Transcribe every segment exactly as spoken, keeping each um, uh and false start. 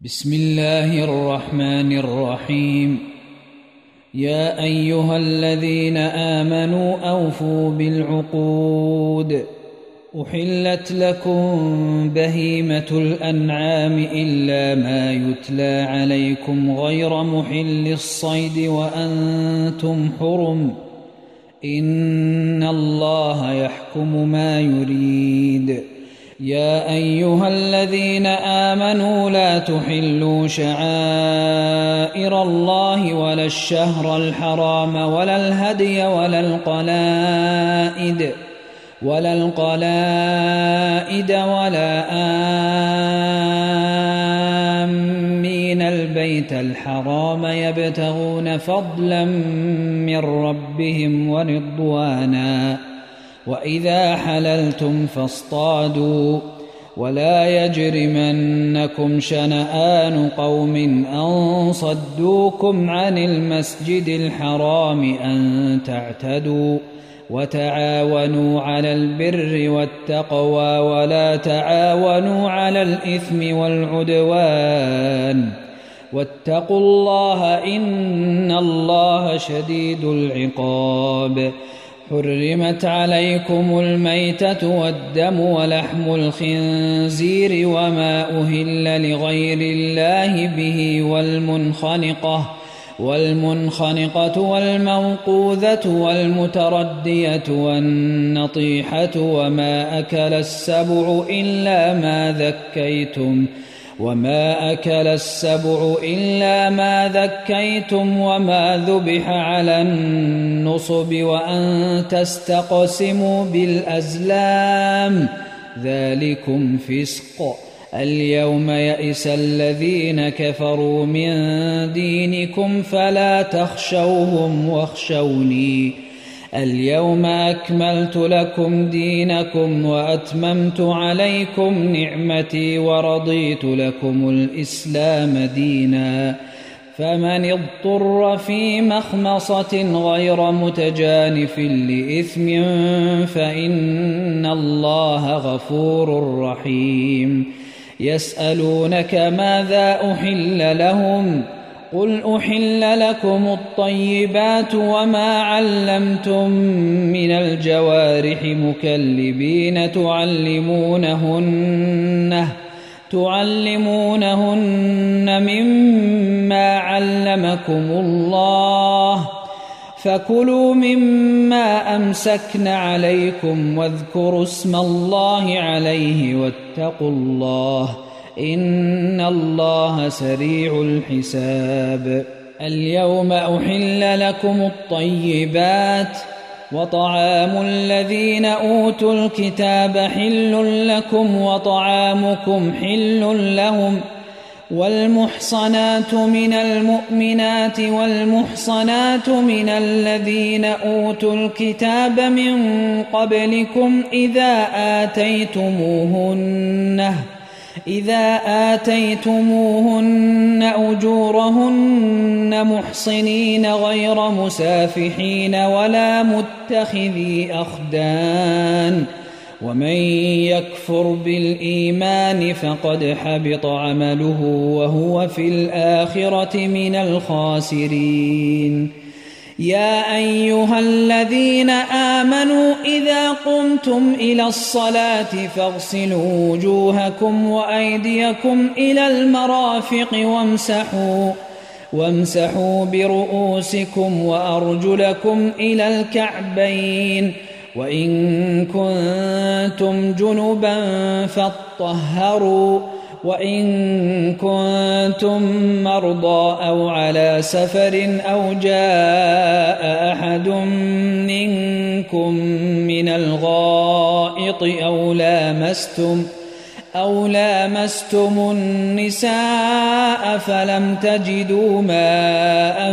بسم الله الرحمن الرحيم. يا أيها الذين آمنوا أوفوا بالعقود. أحلت لكم بهيمة الأنعام إلا ما يتلى عليكم غير محل الصيد وأنتم حرم، إن الله يحكم ما يريد. يا أيها الذين آمنوا لا تحلوا شعائر الله ولا الشهر الحرام ولا الهدي ولا القلائد ولا القلائد ولا آمين البيت الحرام يبتغون فضلا من ربهم ورضوانا، وإذا حللتم فاصطادوا، ولا يجرمنكم شنآن قوم أن صدوكم عن المسجد الحرام أن تعتدوا، وتعاونوا على البر والتقوى ولا تعاونوا على الإثم والعدوان، واتقوا الله إن الله شديد العقاب. حرمت عليكم الميتة والدم ولحم الخنزير وما أهل لغير الله به والمنخنقة والمنخنقة والموقوذة والمتردية والنطيحة وما أكل السبع إلا ما ذكيتم وما أكل السبع إلا ما ذكيتم وما ذبح على النصب وأن تستقسموا بالأزلام، ذلكم فسق. اليوم يئس الذين كفروا من دينكم فلا تخشوهم واخشوني، اليوم أكملت لكم دينكم وأتممت عليكم نعمتي ورضيت لكم الإسلام دينا، فمن اضطر في مخمصة غير متجانف لإثم فإن الله غفور رحيم. يسألونك ماذا أحل لهم؟ قل أحل لكم الطيبات وما علمتم من الجوارح مكلبين تعلمونهن تعلمونهن مما علمكم الله، فكلوا مما أمسكن عليكم واذكروا اسم الله عليه واتقوا الله إن الله سريع الحساب. اليوم أحل لكم الطيبات، وطعام الذين أوتوا الكتاب حل لكم وطعامكم حل لهم، والمحصنات من المؤمنات والمحصنات من الذين أوتوا الكتاب من قبلكم إذا آتيتموهن إذا آتيتموهن أجورهن محصنين غير مسافحين ولا متخذي أخدان، ومن يكفر بالإيمان فقد حبط عمله وهو في الآخرة من الخاسرين. يا أيها الذين آمنوا إذا قمتم إلى الصلاة فاغسلوا وجوهكم وأيديكم إلى المرافق وامسحوا وامسحوا برؤوسكم وأرجلكم إلى الكعبين، وإن كنتم جنبا فاطهروا، وإن كنتم مرضى أو على سفر أو جاء أحد منكم من الغائط أو لامستم أو لامستم النساء فلم تجدوا ماء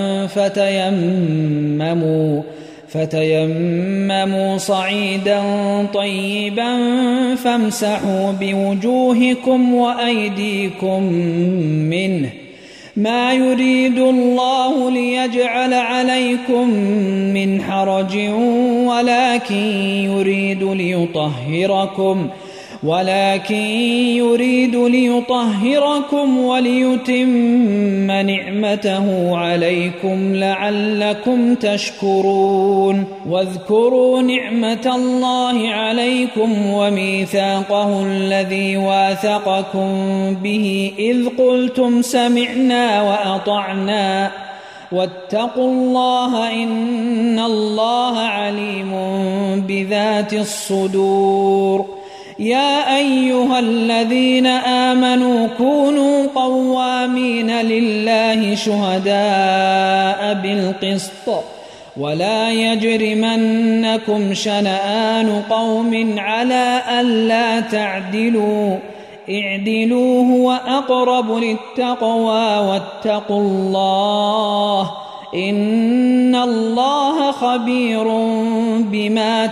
فتيمموا فتيمموا صعيدا طيبا فامسحوا بوجوهكم وأيديكم منه، ما يريد الله ليجعل عليكم من حرج ولكن يريد ليطهركم ولكن يريد ليطهركم وليتم نعمته عليكم لعلكم تشكرون واذكروا نعمة الله عليكم وميثاقه الذي واثقكم به إذ قلتم سمعنا وأطعنا واتقوا الله إن الله عليم بذات الصدور يا أيها الذين آمنوا كونوا قوامين لله شهداء بالقسط ولا يجرمنكم شنآن قوم على ألا تعدلوا اعدلوا هو أقرب للتقوى واتقوا الله إن الله خبير بما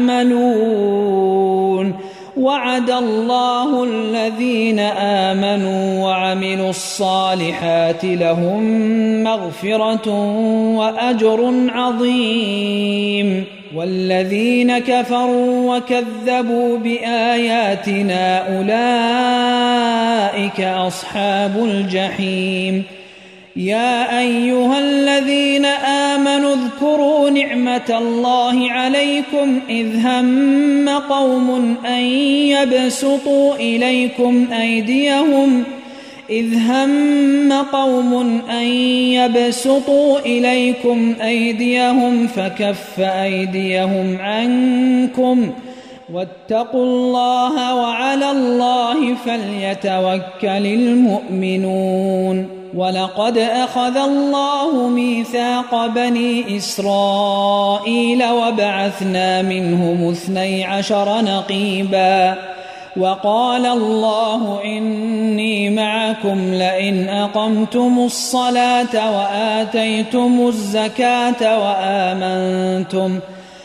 تعملون وعد الله الذين آمنوا وعملوا الصالحات لهم مغفرة وأجر عظيم والذين كفروا وكذبوا بآياتنا أولئك أصحاب الجحيم يا أيها الذين آمنوا اذكروا نعمة الله عليكم إذ هم قوم أن يبسطوا إليكم أيديهم إذ هم قوم أن يبسطوا إليكم أيديهم فكف أيديهم عنكم واتقوا الله وعلى الله فليتوكل المؤمنون ولقد أخذ الله ميثاق بني إسرائيل وبعثنا منهم اثني عشر نقيبا وقال الله إني معكم لئن أقمتم الصلاة وآتيتم الزكاة وآمنتم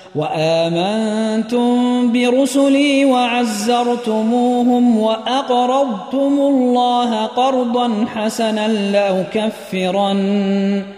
وآمنتم برسلي وعزرتموهم وأقرضتم الله قرضا حسنا لأكفرن,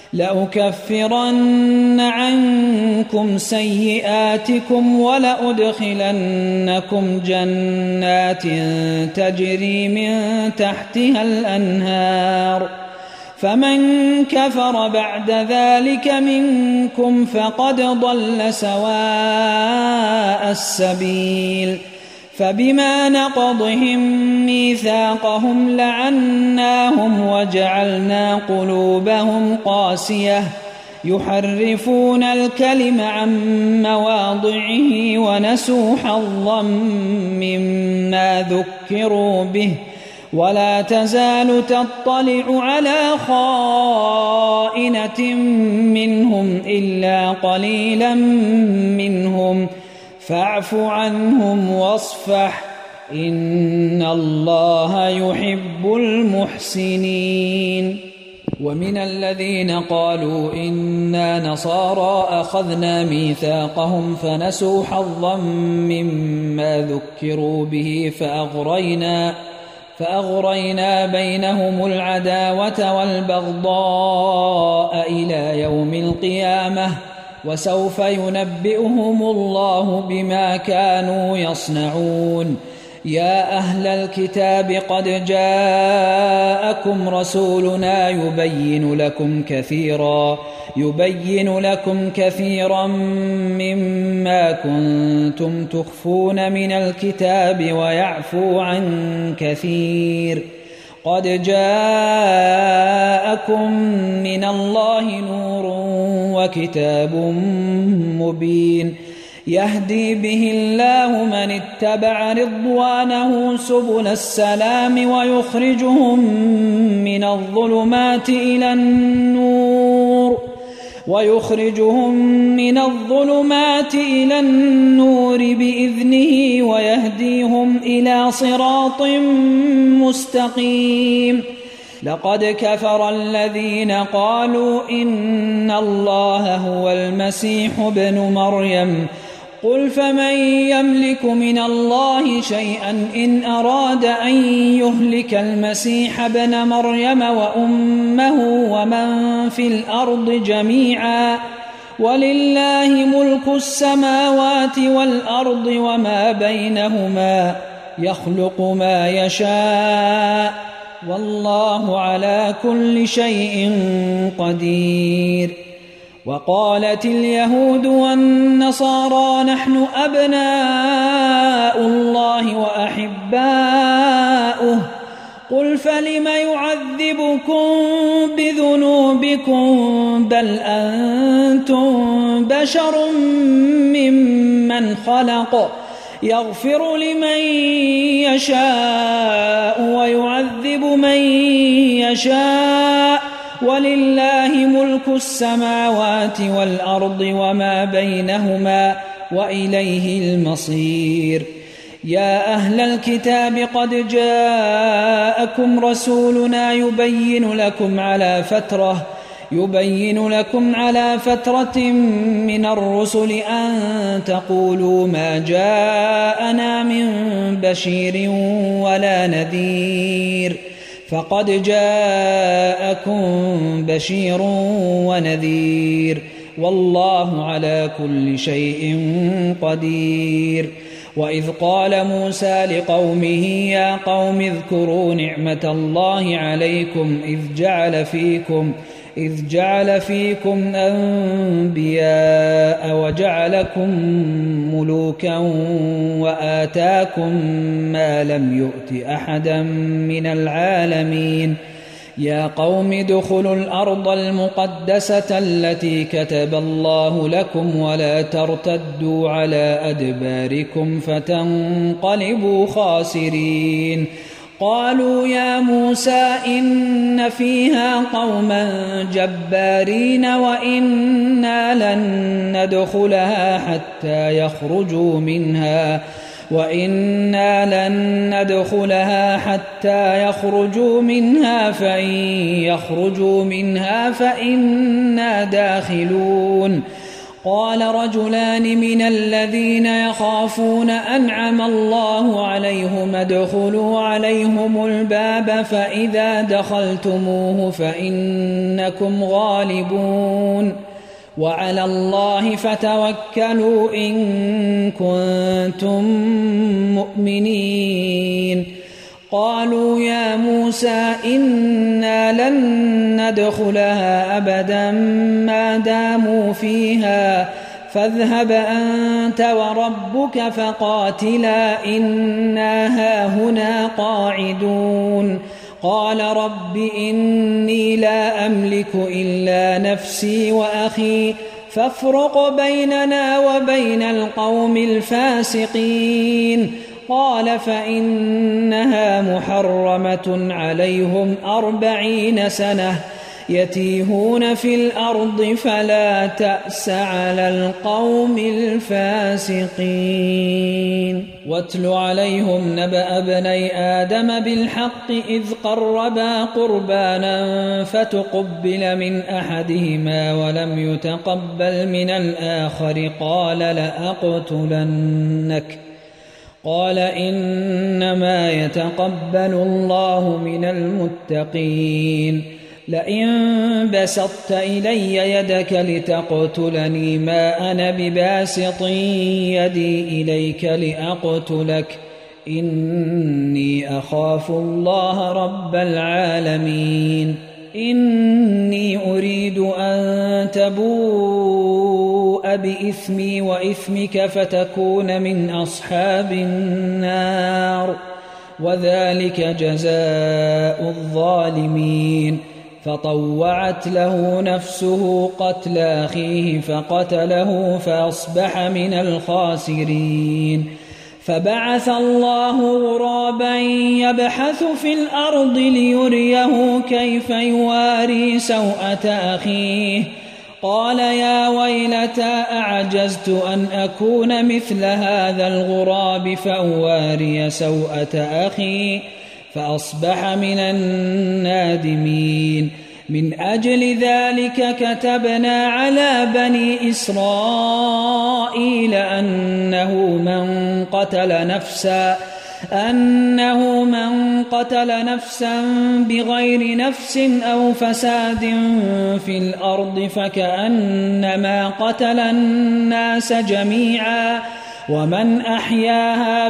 لأكفرن عنكم سيئاتكم ولأدخلنكم جنات تجري من تحتها الأنهار فمن كفر بعد ذلك منكم فقد ضل سواء السبيل فبما نقضهم ميثاقهم لعناهم وجعلنا قلوبهم قاسية يحرفون الكلم عن مواضعه ونسوا حظا مما ذكروا به ولا تزال تطلع على خائنة منهم إلا قليلا منهم فاعف عنهم واصفح إن الله يحب المحسنين ومن الذين قالوا إنا نصارى أخذنا ميثاقهم فنسوا حظا مما ذكروا به فأغرينا فأغرينا بينهم العداوة والبغضاء إلى يوم القيامة وسوف ينبئهم الله بما كانوا يصنعون يا أهل الكتاب قد جاءكم رسولنا يبين لكم كثيرا يبين لكم كثيرا مما كنتم تخفون من الكتاب ويعفو عن كثير قد جاءكم من الله نور وكتاب مبين يهدي به الله من اتبع رضوانه سبل السلام ويخرجهم من الظلمات إلى النور ويخرجهم من الظلمات إلى النور بإذنه ويهديهم إلى صراط مستقيم لقد كفر الذين قالوا إن الله هو المسيح ابن مريم قل فمن يملك من الله شيئا إن أراد أن يهلك المسيح ابن مريم وأمه ومن في الأرض جميعا ولله ملك السماوات والأرض وما بينهما يخلق ما يشاء والله على كل شيء قدير. وقالت اليهود والنصارى نحن أبناء الله وأحباؤه قل فلم يعذبكم بذنوبكم بل أنتم بشر ممن خلق يغفر لمن يشاء ويعذب من يشاء ولله ملك السماوات والأرض وما بينهما وإليه المصير. يا أهل الكتاب قد جاءكم رسولنا يبين لكم على فترة يبين لكم على فترة من الرسل أن تقولوا ما جاءنا من بشير ولا نذير فقد جاءكم بشير ونذير والله على كل شيء قدير. وإذ قال موسى لقومه يا قوم اذكروا نعمة الله عليكم إذ جعل فيكم إذ جعل فيكم أنبياء وجعلكم ملوكا وآتاكم ما لم يؤت أحدا من العالمين. يا قوم ادخلوا الأرض المقدسة التي كتب الله لكم ولا ترتدوا على أدباركم فتنقلبوا خاسرين. قالوا يا موسى إن فيها قوما جبارين وإنا لن ندخلها حتى يخرجوا منها وإنا لن ندخلها حتى يخرجوا منها فإن يخرجوا منها فإنا داخلون. قال رجلان من الذين يخافون أنعم الله عليهم ادخلوا عليهم الباب فإذا دخلتموه فإنكم غالبون وعلى الله فتوكلوا إن كنتم مؤمنين. قالوا يا موسى إنا لن ندخلها أبدا ما داموا فيها فاذهب أنت وربك فقاتلا إنا هاهنا قاعدون. قال رب إني لا أملك إلا نفسي وأخي فافرق بيننا وبين القوم الفاسقين. قال فإنها محرمة عليهم أربعين سنة يتيهون في الأرض فلا تأس على القوم الفاسقين. واتل عليهم نبأ ابني آدم بالحق إذ قربا قربانا فتقبل من أحدهما ولم يتقبل من الآخر قال لأقتلنك قال إنما يتقبل الله من المتقين. لئن بسطت إلي يدك لتقتلني ما أنا بباسط يدي إليك لأقتلك إني أخاف الله رب العالمين. إني أريد أن تبوء بإثمي وإثمك فتكون من أصحاب النار وذلك جزاء الظالمين. فطوعت له نفسه قتل أخيه فقتله فأصبح من الخاسرين. فبعث الله غرابا يبحث في الأرض ليريه كيف يواري سوءة أخيه قال يا ويلتى أعجزت أن أكون مثل هذا الغراب فأواري سوءة أخي فأصبح من النادمين. من أجل ذلك كتبنا على بني إسرائيل أنه من قتل نفسا أنه من قتل نفسا بغير نفس أو فساد في الأرض فكأنما قتل الناس جميعا ومن أحياها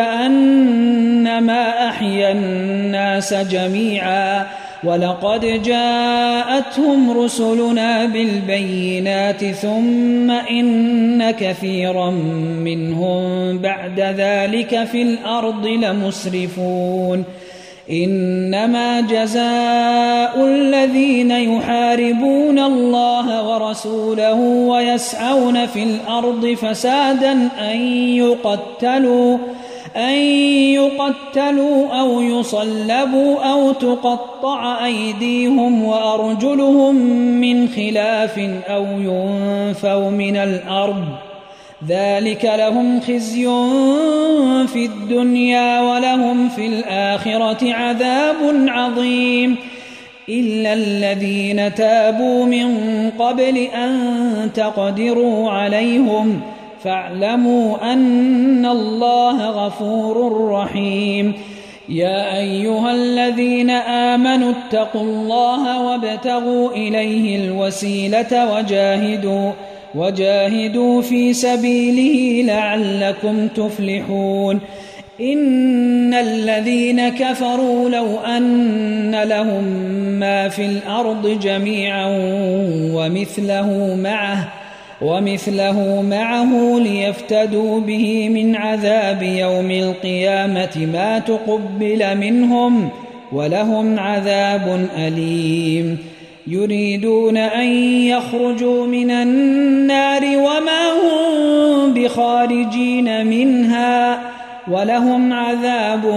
فكأنما أحيا الناس جميعا ولقد جاءتهم رسلنا بالبينات ثم إن كثيرا منهم بعد ذلك في الأرض لمسرفون إنما جزاء الذين يحاربون الله ورسوله ويسعون في الأرض فسادا أن يقتلوا أن يقتلوا أو يصلبوا أو تقطع أيديهم وأرجلهم من خلاف أو ينفوا من الأرض ذلك لهم خزي في الدنيا ولهم في الآخرة عذاب عظيم إلا الذين تابوا من قبل أن تقدروا عليهم فاعلموا أن الله غفور رحيم يا أيها الذين آمنوا اتقوا الله وابتغوا إليه الوسيلة وجاهدوا وجاهدوا في سبيله لعلكم تفلحون إن الذين كفروا لو أن لهم ما في الأرض جميعا ومثله معه ومثله معه ليفتدوا به من عذاب يوم القيامة ما تقبل منهم ولهم عذاب أليم يريدون أن يخرجوا من النار وما هم بخارجين منها ولهم عذاب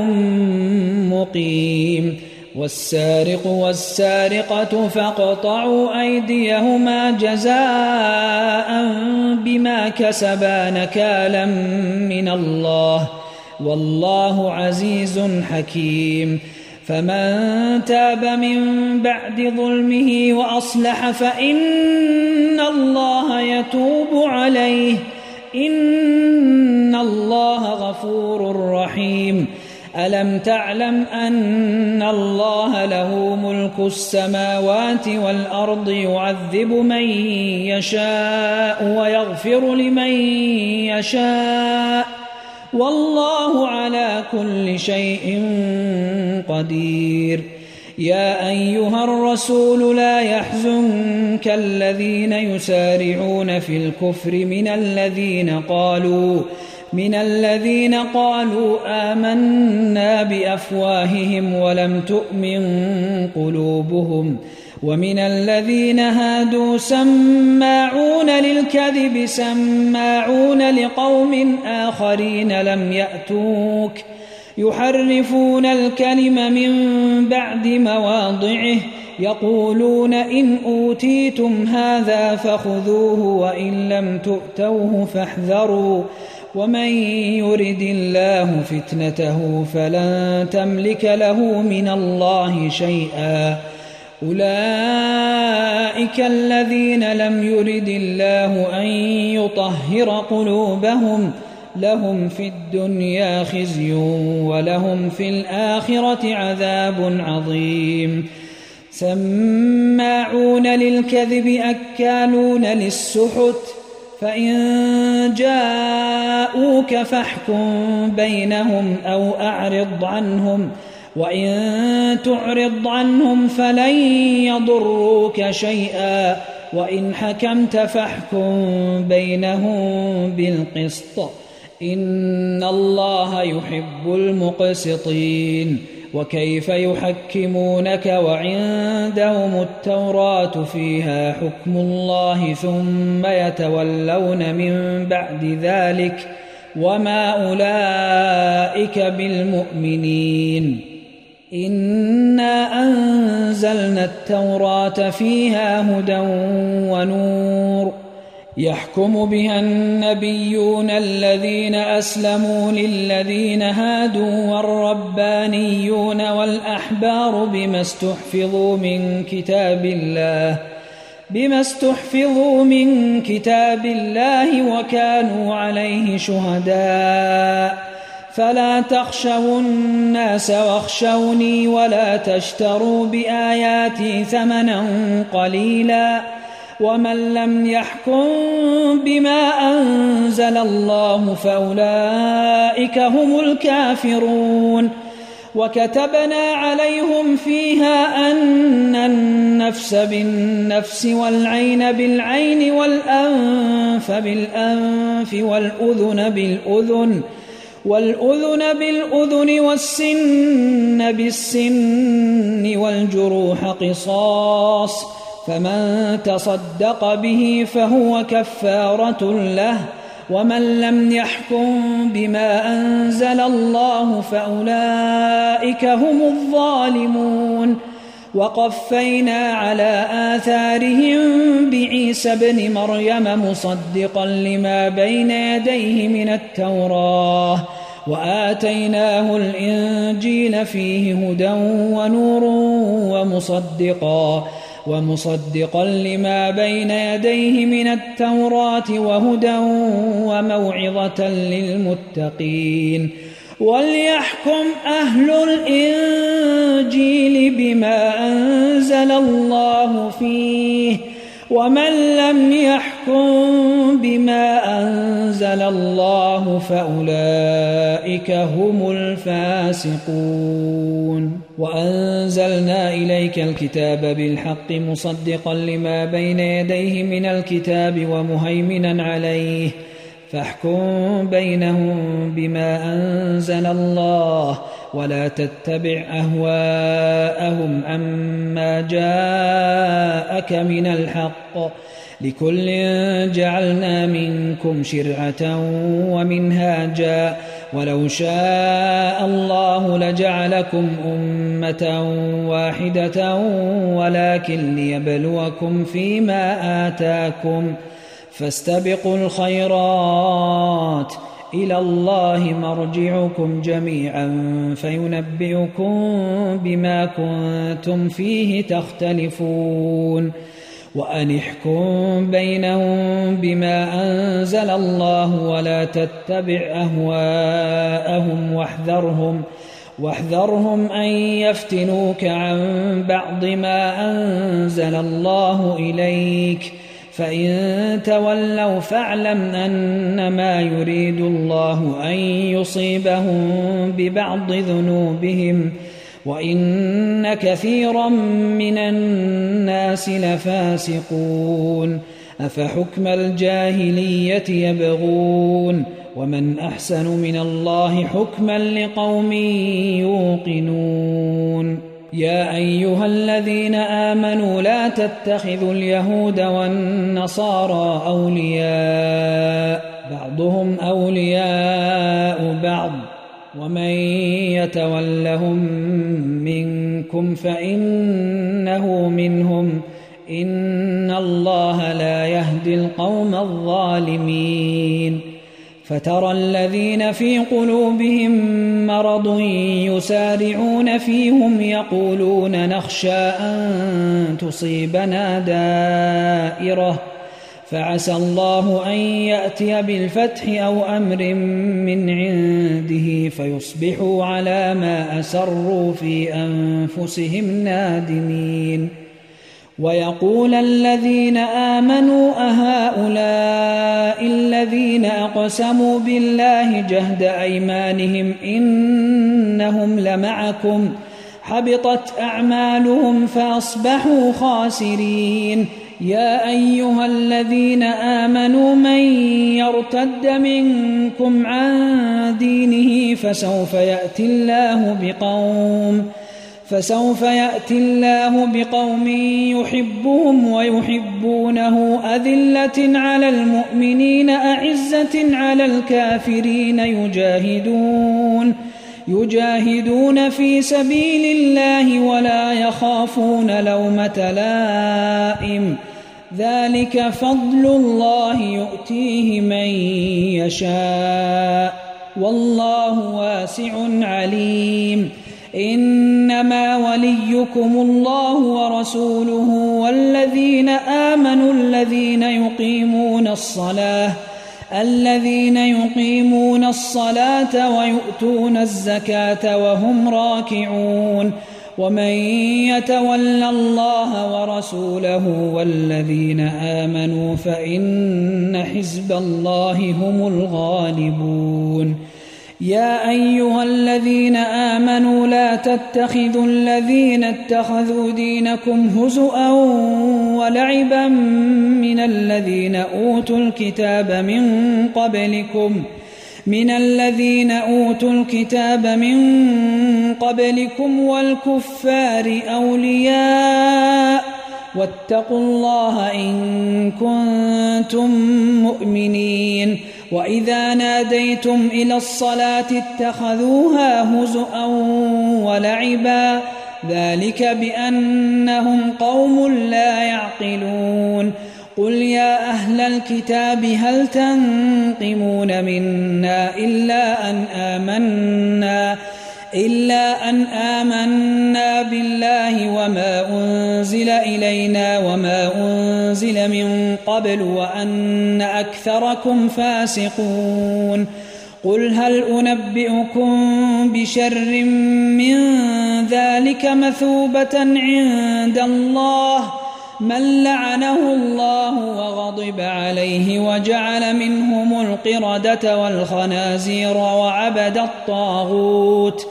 مقيم والسارق والسارقة فاقطعوا أيديهما جزاء بما كسبا نكالا من الله والله عزيز حكيم فمن تاب من بعد ظلمه وأصلح فإن الله يتوب عليه إن الله غفور رحيم ألم تعلم أن الله له ملك السماوات والأرض يعذب من يشاء ويغفر لمن يشاء والله على كل شيء قدير يا أيها الرسول لا يحزنك الذين يسارعون في الكفر من الذين قالوا من الذين قالوا آمنا بأفواههم ولم تؤمن قلوبهم ومن الذين هادوا سماعون للكذب سماعون لقوم آخرين لم يأتوك يحرفون الكلم من بعد مواضعه يقولون إن أوتيتم هذا فخذوه وإن لم تؤتوه فاحذروا ومن يرد الله فتنته فلن تملك له من الله شيئا أولئك الذين لم يرد الله أن يطهر قلوبهم لهم في الدنيا خزي ولهم في الآخرة عذاب عظيم سماعون للكذب أكالون للسحت فإن جاءوك فاحكم بينهم أو أعرض عنهم وإن تعرض عنهم فلن يضروك شيئا وإن حكمت فاحكم بينهم بالقسط إن الله يحب المقسطين وكيف يحكمونك وعندهم التوراة فيها حكم الله ثم يتولون من بعد ذلك وما أولئك بالمؤمنين إنا أنزلنا التوراة فيها هدى ونور يحكم بها النبيون الذين أسلموا للذين هادوا والربانيون والأحبار بما استحفظوا من كتاب الله بما استحفظوا من كتاب الله وكانوا عليه شهداء فلا تخشوا الناس واخشوني ولا تشتروا بآياتي ثمنا قليلا ومن لم يحكم بما أنزل الله فأولئك هم الكافرون وكتبنا عليهم فيها أن النفس بالنفس والعين بالعين والأنف بالأنف والأذن بالأذن والأذن بالأذن والسن بالسن والجروح قصاص فمن تصدق به فهو كفارة له ومن لم يحكم بما أنزل الله فأولئك هم الظالمون وقفينا على آثارهم بعيسى ابن مريم مصدقا لما بين يديه من التوراة وآتيناه الإنجيل فيه هدى ونور ومصدقا ومصدقا لما بين يديه من التوراة وهدى وموعظة للمتقين وليحكم أهل الإنجيل بما أنزل الله فيه ومن لم يحكم بما أنزل الله فأولئك هم الفاسقون وأنزلنا إليك الكتاب بالحق مصدقا لما بين يديه من الكتاب ومهيمنا عليه فاحكم بينهم بما أنزل الله ولا تتبع أهواءهم عما جاءك من الحق لكل جعلنا منكم شرعة ومنهاجا ولو شاء الله لجعلكم أمة واحدة ولكن ليبلوكم فيما آتاكم فاستبقوا الخيرات إلى الله مرجعكم جميعا فينبئكم بما كنتم فيه تختلفون وأن احكم بينهم بما أنزل الله ولا تتبع أهواءهم واحذرهم واحذرهم أن يفتنوك عن بعض ما أنزل الله إليك فإن تولوا فاعلم أنما يريد الله أن يصيبهم ببعض ذنوبهم وإن كثيرا من الناس لفاسقون أفحكم الجاهلية يبغون ومن أحسن من الله حكما لقوم يوقنون يا أيها الذين آمنوا لا تتخذوا اليهود والنصارى أولياء بعضهم أولياء بعض ومن يتولهم منكم فإنه منهم إن الله لا يهدي القوم الظالمين فترى الذين في قلوبهم مرض يسارعون فيهم يقولون نخشى أن تصيبنا دائرة فعسى الله أن يأتي بالفتح أو أمر من عنده فيصبحوا على ما أسروا في أنفسهم نادمين ويقول الذين آمنوا أهؤلاء الذين أقسموا بالله جهد أيمانهم إنهم لمعكم حبطت أعمالهم فأصبحوا خاسرين يا أيها الذين آمنوا من يرتد منكم عن دينه فسوف يأتي الله بقوم فسوف يأتي الله بقوم يحبهم ويحبونه أذلة على المؤمنين أعزة على الكافرين يجاهدون يجاهدون في سبيل الله ولا يخافون لومة لائم ذلك فضل الله يؤتيه من يشاء والله واسع عليم إنما وليكم الله ورسوله والذين آمنوا الذين يقيمون الصلاة الذين يقيمون الصلاة ويؤتون الزكاة وهم راكعون ومن يتول الله ورسوله والذين آمنوا فإن حزب الله هم الغالبون. يا أيها الذين آمنوا لا تتخذوا الذين اتخذوا دينكم هزؤا ولعبا من الذين أوتوا الكتاب من قبلكم من الذين أوتوا الكتاب من قبلكم والكفار أولياء واتقوا الله إن كنتم مؤمنين. وإذا ناديتم إلى الصلاة اتخذوها هزؤا ولعبا ذلك بأنهم قوم لا يعقلون. قل يا أهل الكتاب هل تنقمون منا إلا أن آمنا إلا أن آمنا بالله وما أنزل إلينا وما أنزل من قبل وأن أكثركم فاسقون. قل هل أنبئكم بشر من ذلك مثوبة عند الله من لعنه الله وغضب عليه وجعل منهم القردة والخنازير وعبد الطاغوت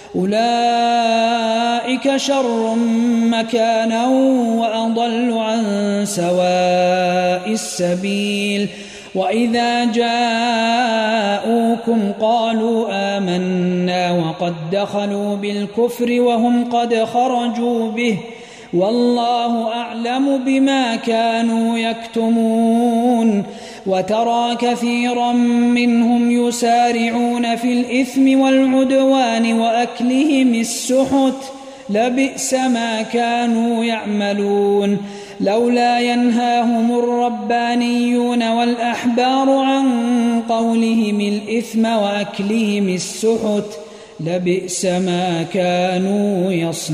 أولئك شر مكانا وأضل عن سواء السبيل. وإذا جاءوكم قالوا آمنا وقد دخلوا بالكفر وهم قد خرجوا به والله أعلم بما كانوا يكتمون. وترى كثيرا منهم يسارعون في الإثم والعدوان وأكلهم السحت لبئس ما كانوا يعملون. لولا ينهاهم الربانيون والأحبار عن قولهم الإثم وأكلهم السحت لبئس ما كانوا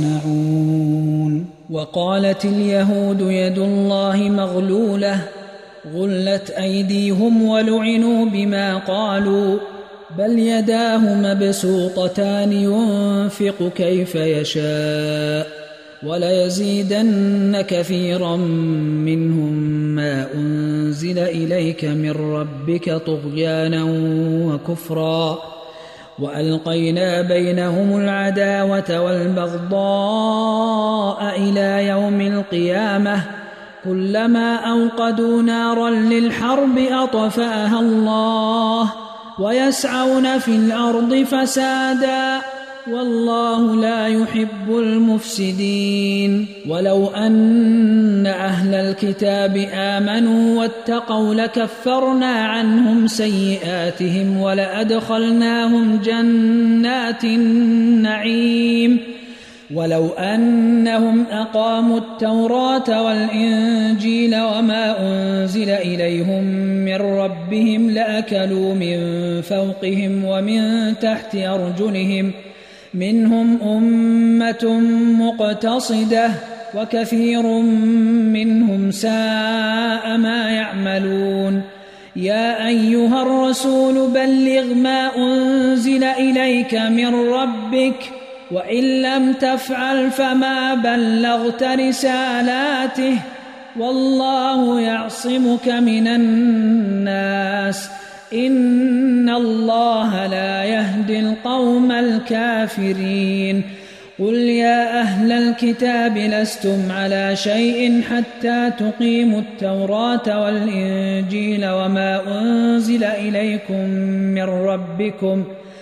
يصنعون. وقالت اليهود يد الله مغلولة غلت أيديهم ولعنوا بما قالوا بل يداه مبسوطتان ينفق كيف يشاء وليزيدن كثيرا منهم ما أنزل إليك من ربك طغيانا وكفرا وألقينا بينهم العداوة والبغضاء إلى يوم القيامة كلما أوقدوا نارا للحرب أطفأها الله ويسعون في الأرض فسادا والله لا يحب المفسدين. ولو أن أهل الكتاب آمنوا واتقوا لكفرنا عنهم سيئاتهم ولأدخلناهم جنات النعيم. ولو أنهم أقاموا التوراة والإنجيل وما أنزل إليهم من ربهم لأكلوا من فوقهم ومن تحت أرجلهم منهم أمة مقتصدة وكثير منهم ساء ما يعملون. يا أيها الرسول بلغ ما أنزل إليك من ربك وإن لم تفعل فما بلغت رسالاته والله يعصمك من الناس إن الله لا يهدي القوم الكافرين. قل يا أهل الكتاب لستم على شيء حتى تقيموا التوراة والإنجيل وما أنزل إليكم من ربكم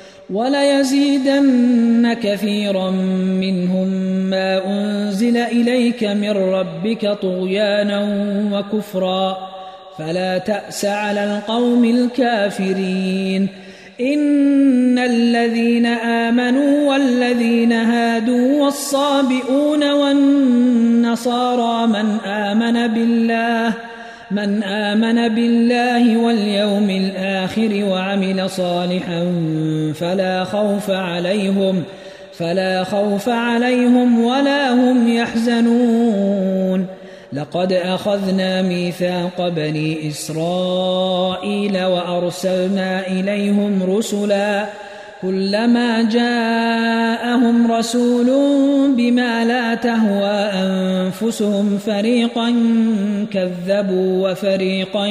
وليزيدن كثيرا منهم ما أنزل إليك من ربك طغيانا وكفرا فلا تأس على القوم الكافرين. إن الذين آمنوا والذين هادوا والصابئون والنصارى من آمن بالله من آمن بالله واليوم الآخر وعمل صالحا فلا خوف عليهم فلا خوف عليهم ولا هم يحزنون. لقد أخذنا ميثاق بني إسرائيل وأرسلنا إليهم رسلا كلما جاءهم رسول بما لا تهوى أنفسهم فريقا كذبوا وفريقا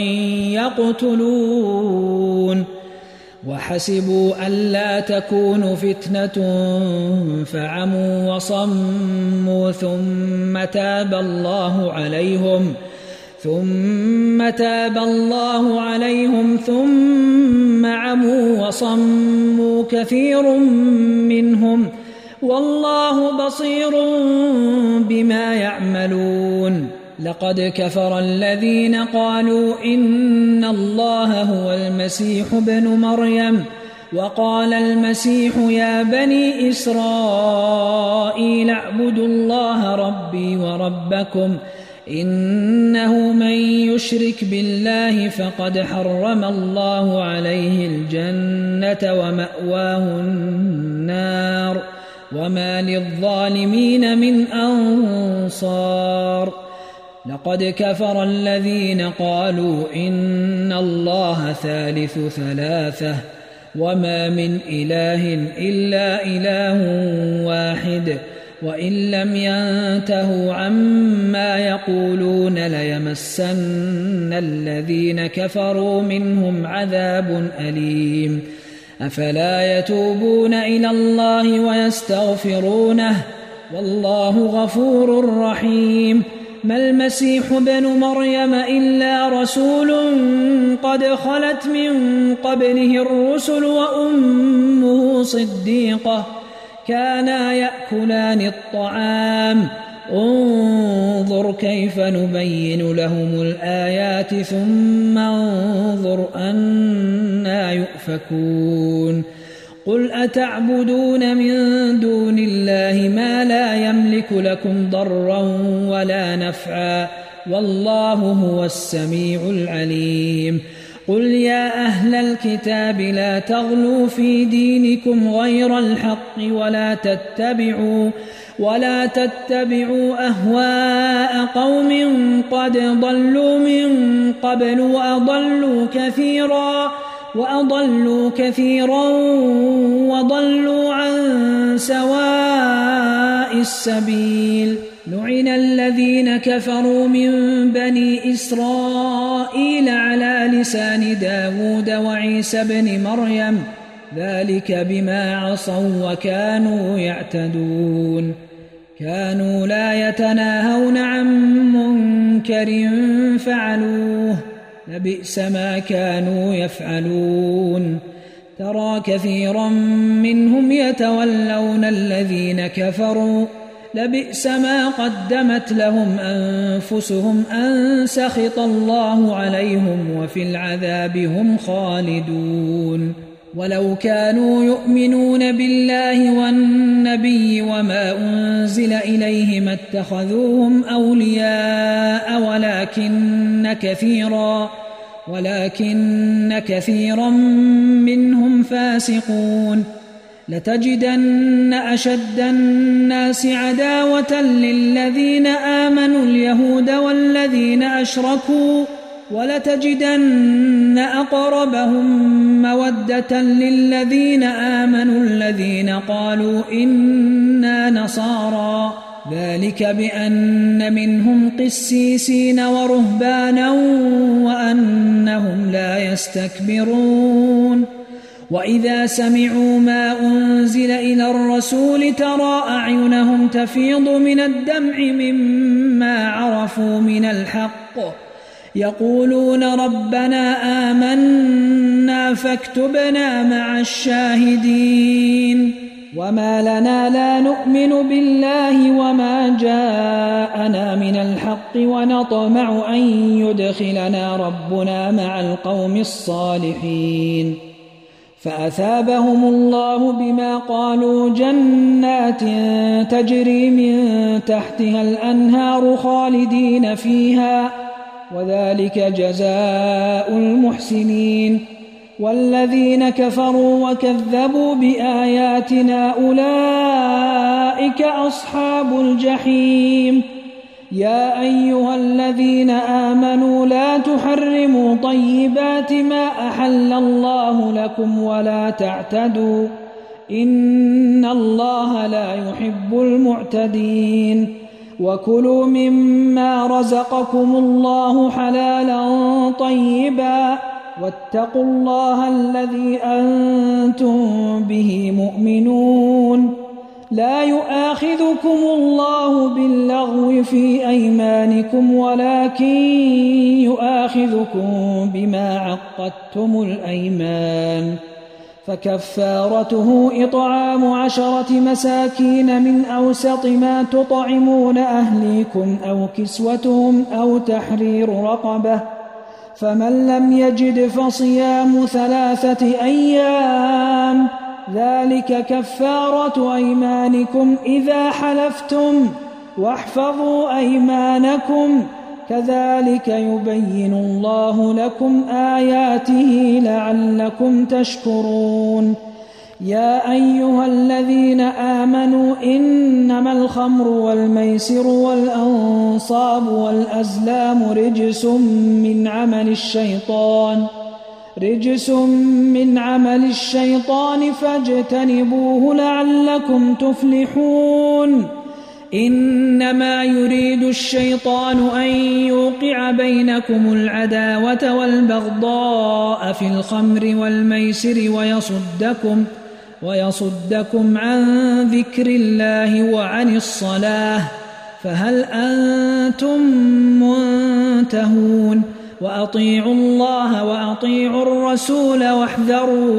يقتلون وحسبوا ألا تكون فتنة فعموا وصموا ثم تاب الله عليهم ثم تاب الله عليهم ثم عموا وصموا كثير منهم والله بصير بما يعملون لقد كفر الذين قالوا إن الله هو المسيح ابن مريم وقال المسيح يا بني إسرائيل اعبدوا الله ربي وربكم إنه من يشرك بالله فقد حرم الله عليه الجنة ومأواه النار وما للظالمين من أنصار لقد كفر الذين قالوا إن الله ثالث ثلاثة وما من إله إلا إله واحد وإن لم ينتهوا عما يقولون ليمسن الذين كفروا منهم عذاب أليم أفلا يتوبون إلى الله ويستغفرونه والله غفور رحيم ما المسيح ابن مريم إلا رسول قد خلت من قبله الرسل وأمه صديقة كانا يأكلان الطعام انظر كيف نبين لهم الآيات ثم انظر أنى يؤفكون قل أتعبدون من دون الله ما لا يملك لكم ضرا ولا نفعا والله هو السميع العليم قل يا أهل الكتاب لا تغلوا في دينكم غير الحق ولا تتبعوا ولا تتبعوا أهواء قوم قد ضلوا من قبل وأضلوا كثيرا وأضلوا كثيرا وضلوا عن سواء السبيل لعن الذين كفروا من بني إسرائيل على لسان داود وعيسى بن مريم ذلك بما عصوا وكانوا يعتدون كانوا لا يتناهون عن منكر فعلوه لبئس ما كانوا يفعلون ترى كثيرا منهم يتولون الذين كفروا لبئس ما قدمت لهم أنفسهم أن سخط الله عليهم وفي العذاب هم خالدون ولو كانوا يؤمنون بالله والنبي وما أنزل إليه ما اتخذوهم أولياء ولكن كثيرا ولكن كثيرا منهم فاسقون لتجدن أشد الناس عداوة للذين آمنوا اليهود والذين أشركوا ولتجدن أقربهم مودة للذين آمنوا الذين قالوا إنا نصارى ذلك بأن منهم قسيسين ورهبانا وأنهم لا يستكبرون وإذا سمعوا ما أنزل إلى الرسول ترى أعينهم تفيض من الدمع مما عرفوا من الحق يقولون ربنا آمنا فاكتبنا مع الشاهدين وما لنا لا نؤمن بالله وما جاءنا من الحق ونطمع أن يدخلنا ربنا مع القوم الصالحين فأثابهم الله بما قالوا جنات تجري من تحتها الأنهار خالدين فيها وذلك جزاء المحسنين والذين كفروا وكذبوا بآياتنا أولئك أصحاب الجحيم يا أيها الذين آمنوا لا تحرموا طيبات ما أحل الله لكم ولا تعتدوا إن الله لا يحب المعتدين وكلوا مما رزقكم الله حلالا طيبا واتقوا الله الذي أنتم به مؤمنون لا يؤاخذكم الله باللغو في أيمانكم ولكن يؤاخذكم بما عقدتم الأيمان فكفارته إطعام عشرة مساكين من أوسط ما تطعمون أهليكم أو كسوتهم أو تحرير رقبة فمن لم يجد فصيام ثلاثة أيام ذلك كفارة أيمانكم إذا حلفتم واحفظوا أيمانكم كذلك يبين الله لكم آياته لعلكم تشكرون يا أيها الذين آمنوا إنما الخمر والميسر والأنصاب والأزلام رجس من عمل الشيطان رجس من عمل الشيطان فاجتنبوه لعلكم تفلحون إنما يريد الشيطان أن يوقع بينكم العداوة والبغضاء في الخمر والميسر ويصدكم ويصدكم عن ذكر الله وعن الصلاة فهل أنتم منتهون وأطيعوا الله وأطيعوا الرسول واحذروا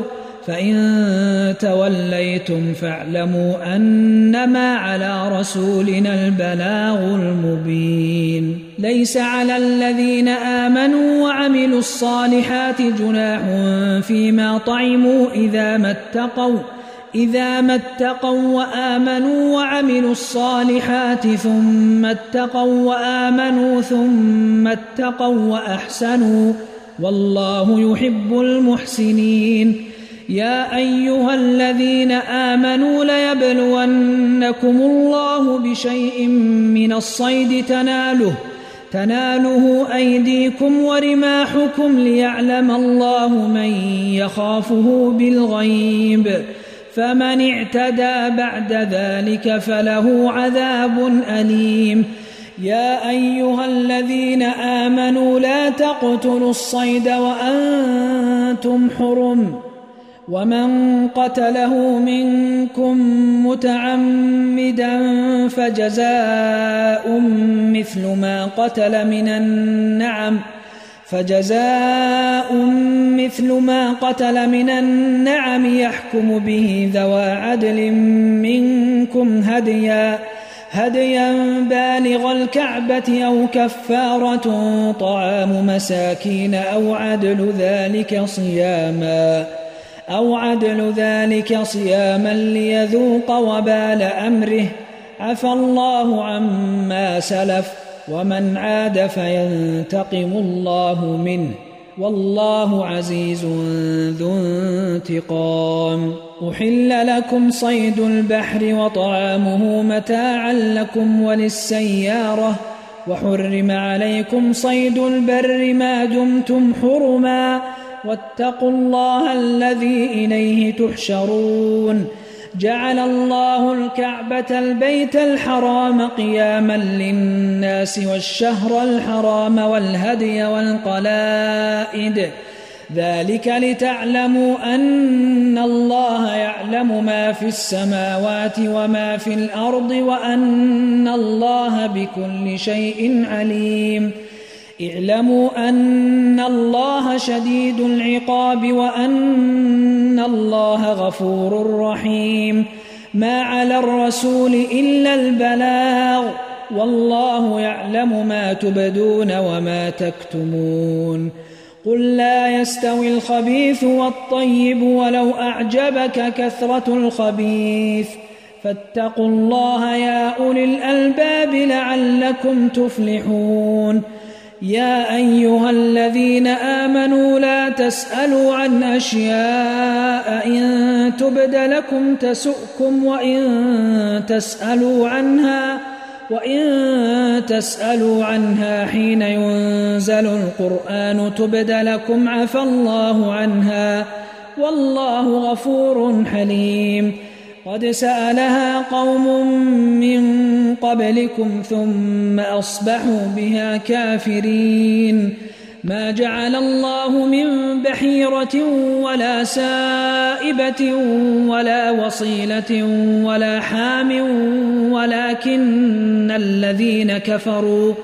فإن توليتم فاعلموا أنما على رسولنا البلاغ المبين ليس على الذين آمنوا وعملوا الصالحات جناح فيما طعموا إذا ما اتقوا إذا ما اتقوا وآمنوا وعملوا الصالحات ثم اتقوا وآمنوا ثم اتقوا وأحسنوا والله يحب المحسنين يا أيها الذين آمنوا ليبلونكم الله بشيء من الصيد تناله تناله أيديكم ورماحكم ليعلم الله من يخافه بالغيب فمن اعتدى بعد ذلك فله عذاب أليم يا أيها الذين آمنوا لا تقتلوا الصيد وأنتم حرم ومن قتله منكم متعمدا فجزاء مثل ما قتل من النعم فجزاء مثل ما قتل من النعم يحكم به ذوى عدل منكم هديا هديا بالغ الكعبة أو كفارة طعام مساكين أو عدل ذلك صياما أو عدل ذلك صياما ليذوق وبال أمره عفى الله عما سلف ومن عاد فينتقم الله منه والله عزيز ذو انتقام أحل لكم صيد البحر وطعامه متاعا لكم وللسيارة وحرم عليكم صيد البر ما دمتم حرما واتقوا الله الذي إليه تحشرون جعل الله الكعبة البيت الحرام قياما للناس والشهر الحرام والهدي والقلائد ذلك لتعلموا أن الله يعلم ما في السماوات وما في الأرض وأن الله بكل شيء عليم اعلموا أن الله شديد العقاب وأن الله غفور رحيم ما على الرسول إلا البلاغ والله يعلم ما تبدون وما تكتمون قل لا يستوي الخبيث والطيب ولو أعجبك كثرة الخبيث فاتقوا الله يا أولي الألباب لعلكم تفلحون يا أيها الذين آمنوا لا تسألوا عن أشياء إن تبد لكم تسؤكم وإن تسألوا عنها وإن تسألوا عنها حين ينزل القرآن تبد لكم عفى الله عنها والله غفور حليم. قد سألها قوم من قبلكم ثم أصبحوا بها كافرين. ما جعل الله من بحيرة ولا سائبة ولا وصيلة ولا حام ولكن الذين كفروا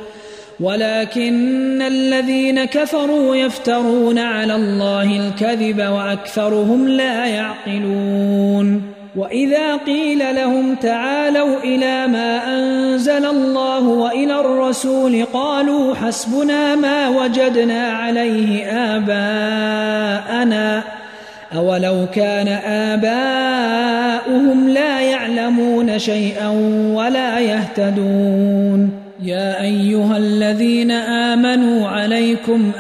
ولكن الذين كفروا يفترون على الله الكذب وأكثرهم لا يعقلون. وإذا قيل لهم تعالوا إلى ما أنزل الله وإلى الرسول قالوا حسبنا ما وجدنا عليه آباءنا أولو كان آباؤهم لا يعلمون شيئا ولا يهتدون. يا أيها الذين آمنوا عليكم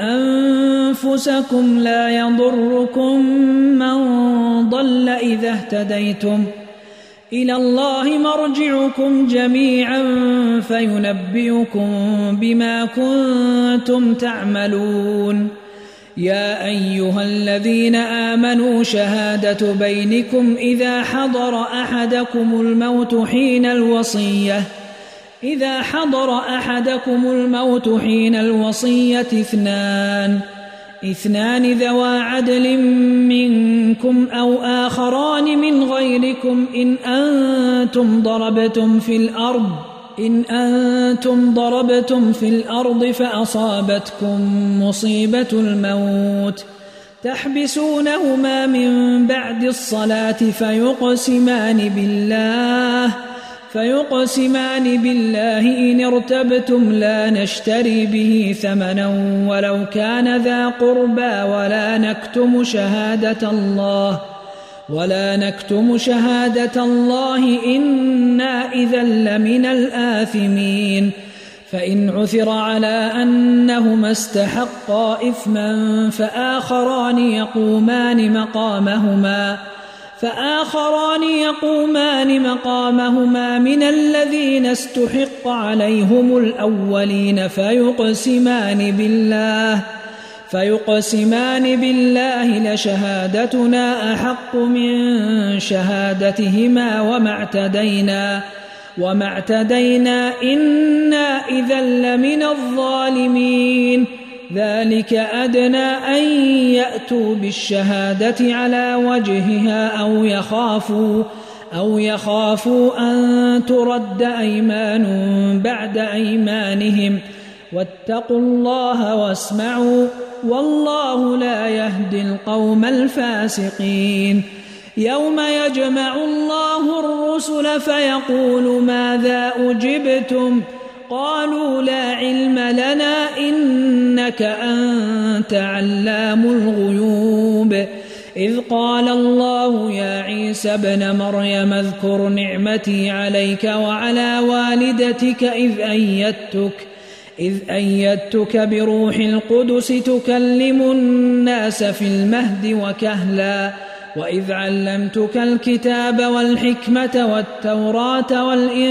أنفسكم لا يضركم من ضل إذا اهتديتم إلى الله مرجعكم جميعا فينبئكم بما كنتم تعملون. يا أيها الذين آمنوا شهادة بينكم إذا حضر أحدكم الموت حين الوصية إذا حضر أحدكم الموت حين الوصية اثنان اثنان ذوى عدل منكم أو آخران من غيركم إن أنتم ضربتم في الأرض إن أنتم ضربتم في الأرض فأصابتكم مصيبة الموت تحبسونهما من بعد الصلاة فيقسمان بالله فيقسمان بالله إن ارتبتم لا نشتري به ثمنا ولو كان ذا قربى ولا نكتم شهادة الله ولا نكتم شهادة الله إنا إذا لمن الآثمين. فإن عثر على أنهما استحقا إثما فآخران يقومان مقامهما فآخران يقومان مقامهما من الذين استحق عليهم الأولين فيقسمان بالله فيقسمان بالله لشهادتنا أحق من شهادتهما وما اعتدينا وما اعتدينا إنا إذا لمن الظالمين. ذلك أدنى أن يأتوا بالشهادة على وجهها أو يخافوا أو يخافوا أن ترد أيمان بعد أيمانهم واتقوا الله واسمعوا والله لا يهدي القوم الفاسقين. يوم يجمع الله الرسل فيقول ماذا أجبتم قالوا لا علم لنا إنك أنت علام الغيوب. إذ قال الله يا عيسى ابن مريم اذكر نعمتي عليك وعلى والدتك إذ أيدتك إذ أيدتك بروح القدس تكلم الناس في المهد وكهلا وإذ علمتك الكتاب والحكمة والتوراة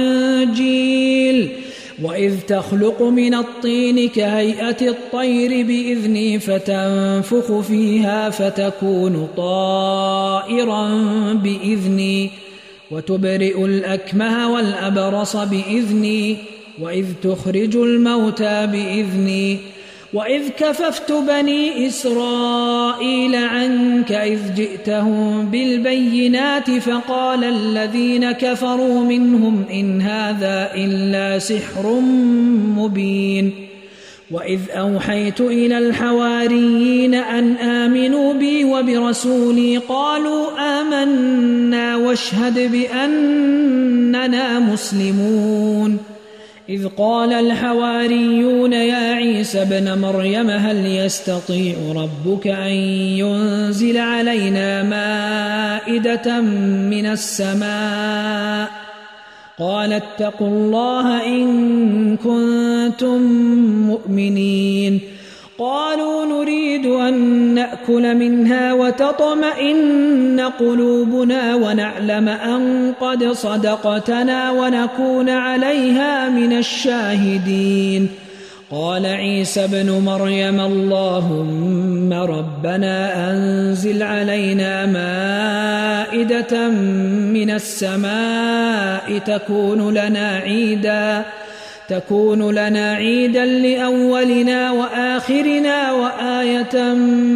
والإنجيل وإذ تخلق من الطين كهيئة الطير بإذني فتنفخ فيها فتكون طائرا بإذني وتبرئ الأكمه والأبرص بإذني وإذ تخرج الموتى بإذني وإذ كففت بني إسرائيل عنك إذ جئتهم بالبينات فقال الذين كفروا منهم إن هذا إلا سحر مبين. وإذ أوحيت إلى الحواريين أن آمنوا بي وبرسولي قالوا آمنا واشهد بأننا مسلمون. إذ قال الحواريون يا عيسى ابن مريم هل يستطيع ربك أن ينزل علينا مائدة من السماء قال اتقوا الله إن كنتم مؤمنين. قالوا نريد أن نأكل منها وتطمئن قلوبنا ونعلم أن قد صدقتنا ونكون عليها من الشاهدين. قال عيسى ابن مريم اللهم ربنا أنزل علينا مائدة من السماء تكون لنا عيدا تكون لنا عيدا لأولنا وآخرنا وآية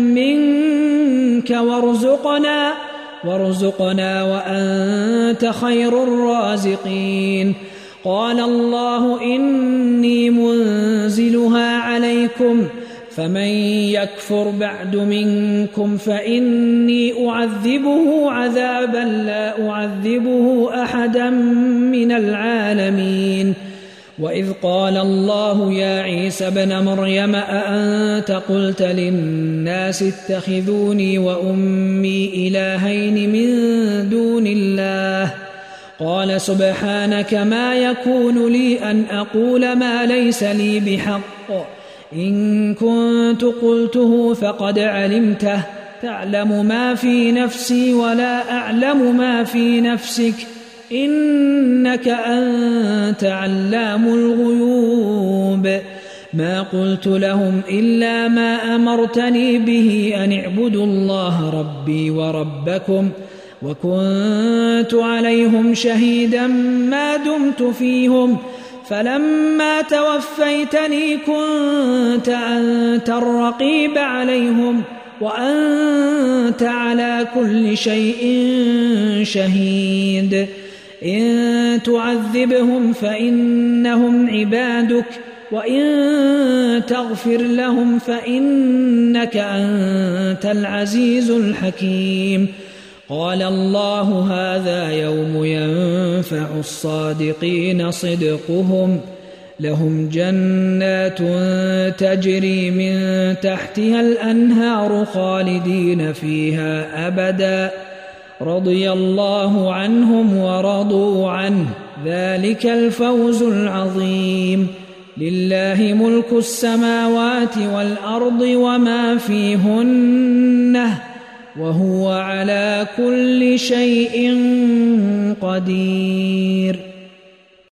منك وارزقنا وارزقنا وأنت خير الرازقين قال الله إني منزلها عليكم فمن يكفر بعد منكم فإني أعذبه عذابا لا أعذبه أحدا من العالمين وإذ قال الله يا عيسى ابن مريم أأنت قلت للناس اتخذوني وأمي إلهين من دون الله قال سبحانك ما يكون لي أن أقول ما ليس لي بحق إن كنت قلته فقد علمته تعلم ما في نفسي ولا أعلم ما في نفسك إنك أنت علام الغيوب ما قلت لهم إلا ما أمرتني به أن اعبدوا الله ربي وربكم وكنت عليهم شهيدا ما دمت فيهم فلما توفيتني كنت أنت الرقيب عليهم وأنت على كل شيء شهيد إن تعذبهم فإنهم عبادك وإن تغفر لهم فإنك أنت العزيز الحكيم قال الله هذا يوم ينفع الصادقين صدقهم لهم جنات تجري من تحتها الأنهار خالدين فيها أبدا رضي الله عنهم ورضوا عنه ذلك الفوز العظيم لله ملك السماوات والأرض وما فيهن وهو على كل شيء قدير